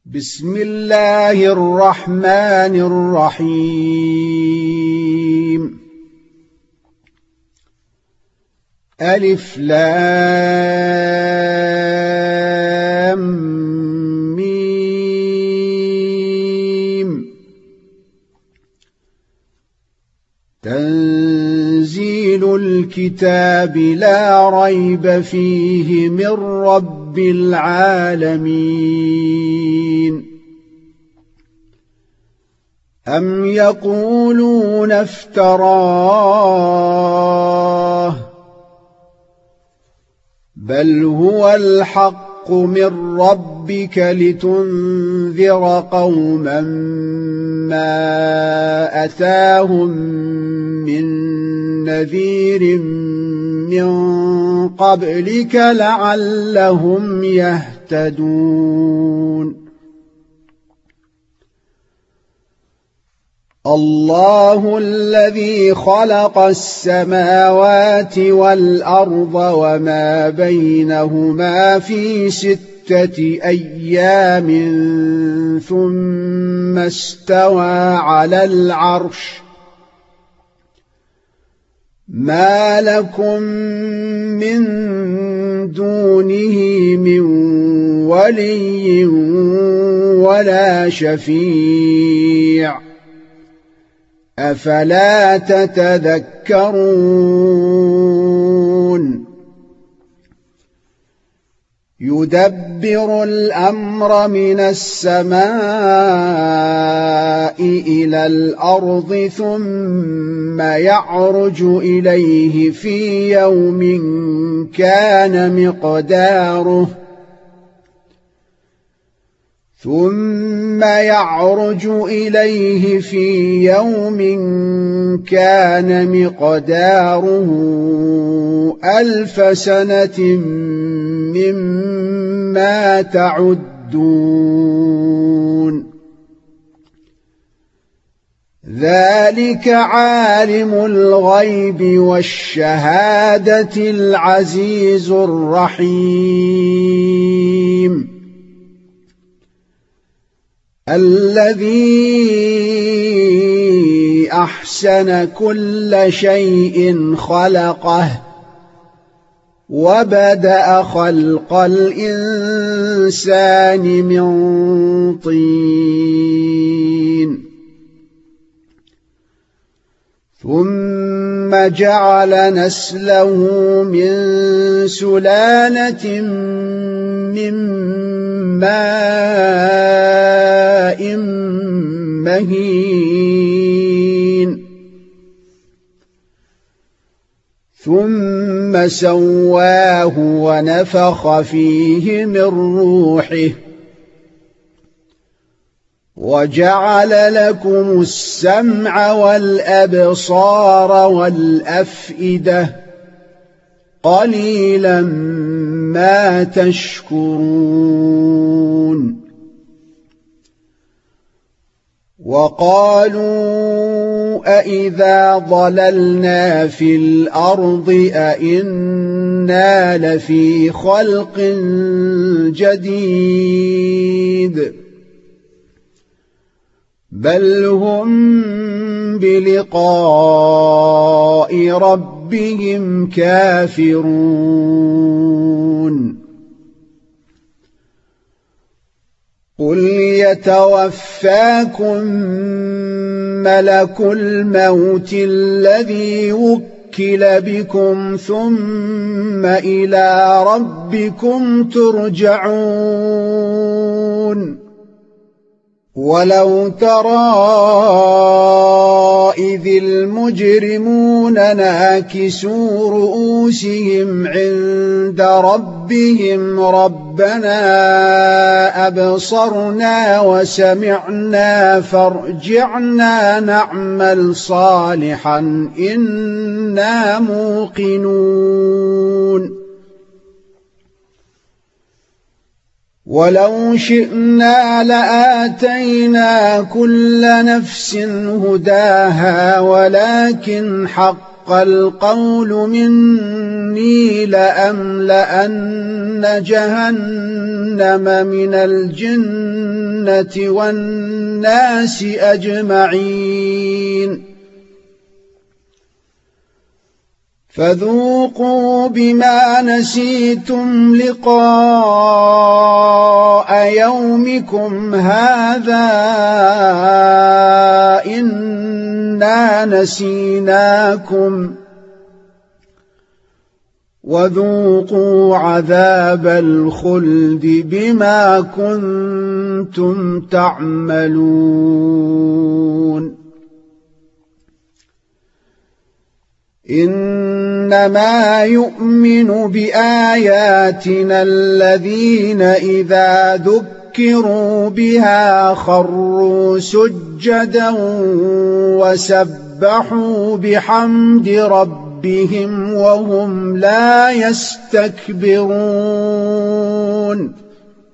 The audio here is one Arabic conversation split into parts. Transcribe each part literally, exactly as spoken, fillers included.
بسم الله الرحمن الرحيم. ألف لام ميم. تنزيل الكتاب لا ريب فيه من رب العالمين. أم يقولون افتراه بل هو الحق من ربك لتنذر قوما ما أتاهم من نذير من قبلك لعلهم يهتدون. الله الذي خلق السماوات والأرض وما بينهما في ستة أيام ثم استوى على العرش. ما لكم من دونه من ولي ولا شفيع أفلا تتذكرون. يدبر الأمر من السماء إلى الأرض ثم يعرج إليه في يوم كان مقداره ثم يعرج إليه في يوم كان مقداره ألف سنة مما تعدون. ذلك عالم الغيب والشهادة العزيز الرحيم. الذي أحسن كل شيء خلقه وبدأ خلق الإنسان من طين ثم جعل نسله من سلالة من ماء مهين ثم سواه ونفخ فيه من روحه وجعل لكم السمع والأبصار والأفئدة قليلا ما تشكرون. وقالوا أإذا ضللنا في الأرض أإنا لفي خلق جديد بل هم بلقاء ربهم كافرون. قل يتوفاكم ملك الموت الذي وكل بكم ثم إلى ربكم ترجعون. ولو ترى إذ المجرمون ناكسوا رؤوسهم عند ربهم ربنا أبصرنا وسمعنا فارجعنا نعمل صالحا إنا موقنون. ولو شئنا لآتينا كل نفس هداها ولكن حق حق القول مني لأملأن جهنم من الجنة والناس أجمعين فذوقوا بما نسيتم لقاء يومكم هذا إنا نسيناكم وذوقوا عذاب الخلد بما كنتم تعملون إنما يؤمن بآياتنا الذين إذا ذكروا بها خروا سجدا وسبحوا بحمد ربهم وهم لا يستكبرون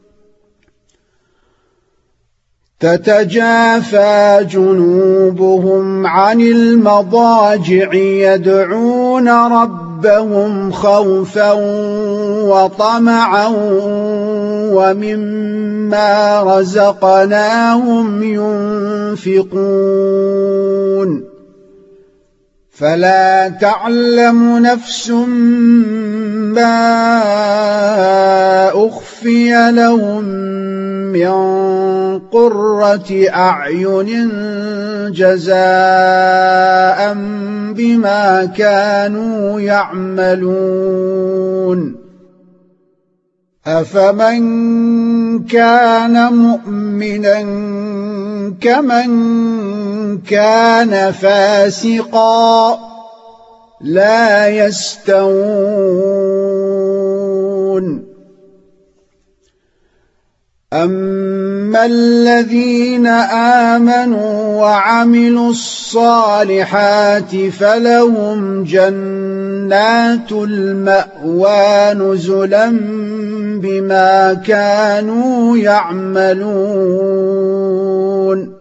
تتجافى جنوبهم عن المضاجع يدعون ربهم خوفا وطمعا ومما رزقناهم ينفقون فلا تعلم نفس ما أخفي لهم من قرة أعين جزاء بما كانوا يعملون أفمن كان مؤمنا كمن كان فاسقا لا يستوون أما الذين آمنوا وعملوا الصالحات فلهم جنات المأوى نزلا بما كانوا يعملون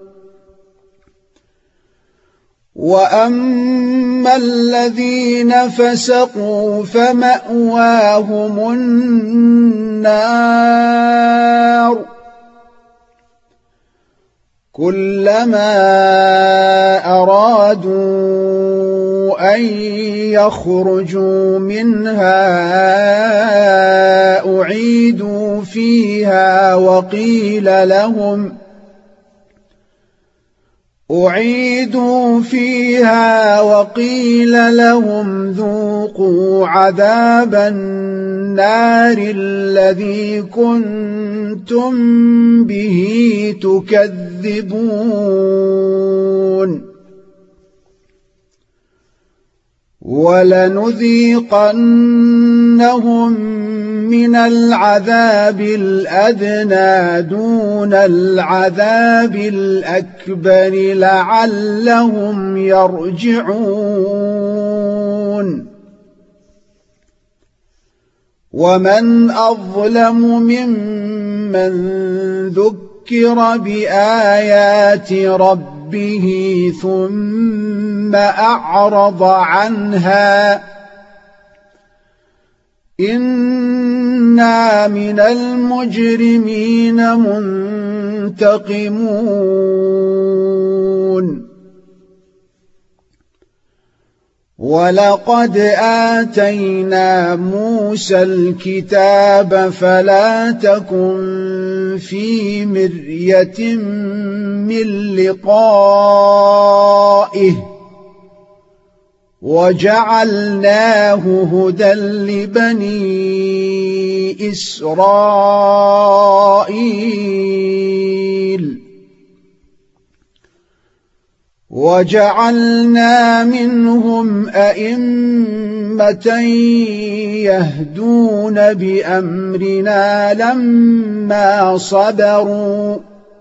وأما الذين فسقوا فمأواهم النار كلما أرادوا أن يخرجوا منها أعيدوا فيها وقيل لهم أعيدوا فيها وقيل لهم ذوقوا عذاب النار الذي كنتم به تكذبون ولنذيقنهم من العذاب الأدنى دون العذاب الأكبر لعلهم يرجعون ومن أظلم ممن ذكر بآيات ربه ثم أعرض عنها إنا من المجرمين منتقمون ولقد آتينا موسى الكتاب فلا تكن في مرية من لقائه وجعلناه هدى لبني إسرائيل وجعلنا منهم أئمة يهدون بأمرنا لما صبروا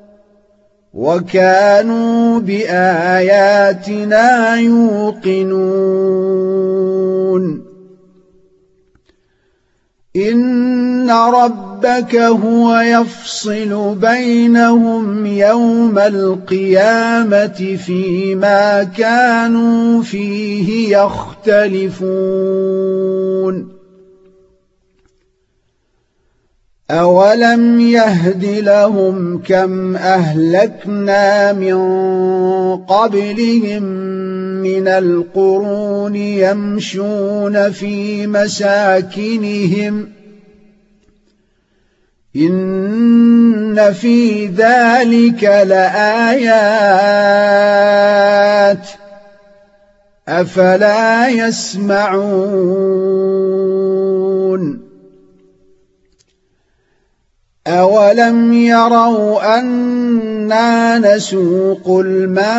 وكانوا بآياتنا يوقنون إن رب ربك هو يفصل بينهم يوم القيامة فيما كانوا فيه يختلفون أولم يهد لهم كم أهلكنا من قبلهم من القرون يمشون في مساكنهم إن في ذلك لآيات أفلا يسمعون أولم يروا أنا نسوق الماء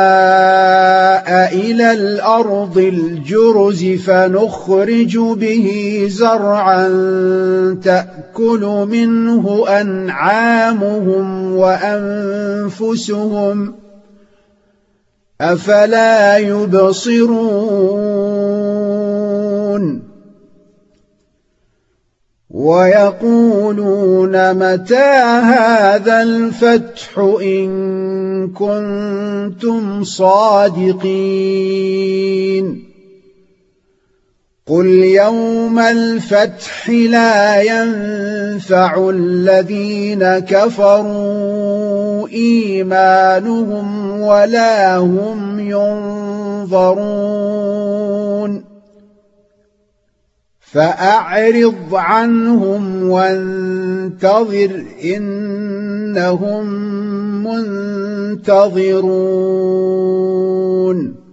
إلى الأرض الجرز فنخرج به زرعا تأكل منه أنعامهم وأنفسهم أفلا يبصرون ويقولون متى هذا الفتح إن كنتم صادقين قل يوم الفتح لا ينفع الذين كفروا إيمانهم ولا هم ينظرون فأعرض عنهم وانتظر إنهم منتظرون